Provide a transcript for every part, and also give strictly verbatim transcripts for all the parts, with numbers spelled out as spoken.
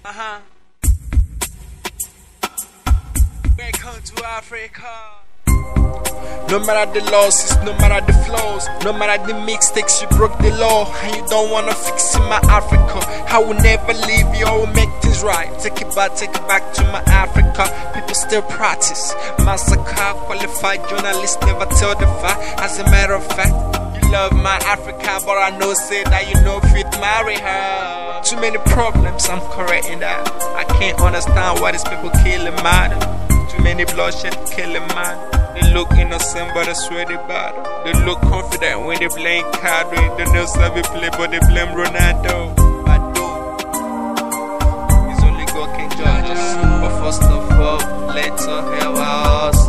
Uh-huh. Welcome to Africa. No matter the losses, no matter the flaws, no matter the mistakes, you broke the law and you don't wanna fix in my Africa. I will never leave you, I will make things right. Take it back, take it back to my Africa. People still practice massacre, qualified journalists never tell the fact. As a matter of fact, you love my Africa, but I know say that you know fit marry her. Too many problems, I'm correcting that. I can't understand why these people killing man. Too many bloodshed killing man. They look innocent but I swear they bad. They look confident when they playing card. They don't know how we play but they blame Ronaldo. I do. It's only God can judge us. But first of all, let's help us.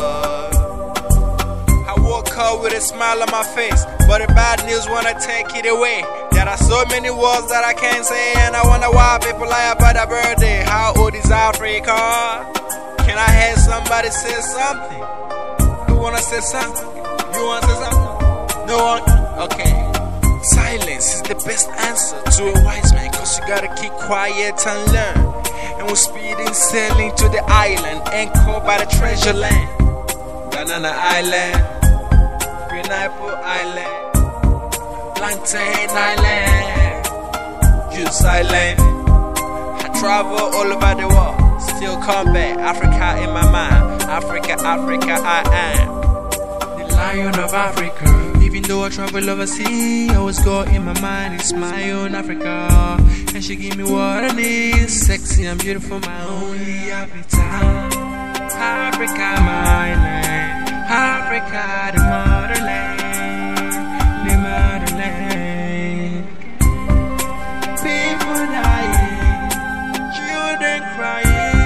I woke up with a smile on my face, but the bad news wanna take it away. There are so many words that I can't say, and I wonder why people lie about their birthday. How old is Africa? Can I hear somebody say something? You wanna say something? You wanna say something? No one? Okay. Silence is the best answer to a wise man, cause you gotta keep quiet and learn. And we're speeding, sailing to the island, anchored by the treasure land. Banana Island, Pineapple Island, Plantain Island, Juice Island. I travel all over the world, still come back. Africa in my mind. Africa, Africa, I am the lion of Africa. Even though I travel overseas, I always go in my mind. It's my own Africa, and she give me what I need. Sexy and beautiful, my only appetite. Africa, my land. Africa, the motherland. The motherland. People dying, children crying.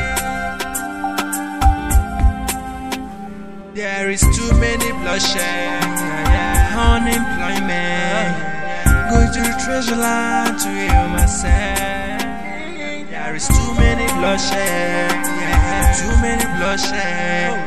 There is too many bloodshed, unemployment. Go to the treasure line to heal myself. There is too many bloodshed, too many bloodshed.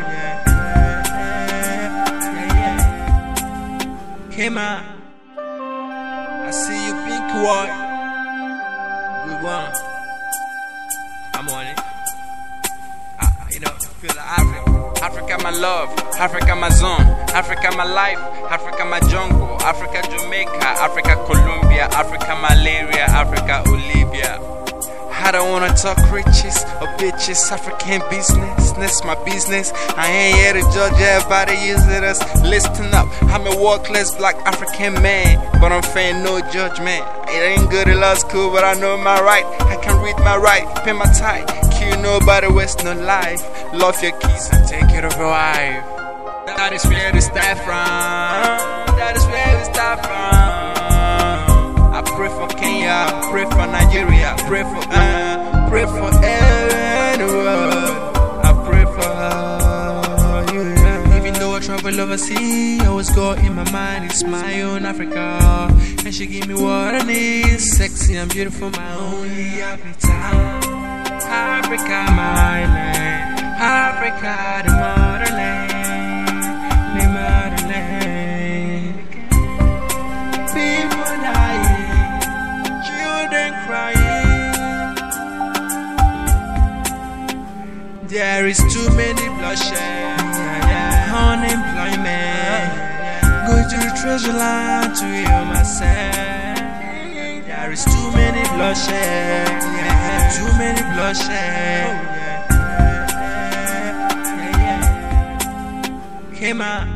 Came out, I see you pink white. We won. I'm on it. I, you know, feel the Africa. Africa my love, Africa my zone, Africa my life, Africa my jungle, Africa Jamaica, Africa Colombia, Africa malaria, Africa Olivia. I don't wanna talk riches or bitches, African business, that's my business. I ain't here to judge everybody using us. Listen up, I'm a worthless black African man, but I'm fearing no judgment. It ain't good at law school, but I know my right. I can read my right, pay my tithe. Kill nobody, waste no life. Love your kids and take care of your wife. That is where we start from. That is where we start from. I pray for Kenya, I pray for Nigeria, I pray for uh, pray for anyone. I pray for you. Yeah. Even though I travel overseas, I always go in my mind. It's my own Africa, and she give me what I need. Sexy and beautiful, my only appetite. Africa, my land. Africa, the motherland. The motherland. People dying, children crying. There is too many bloodshed, unemployment. Go to the treasure line to heal myself. There is too many bloodshed, too many bloodshed. Came out.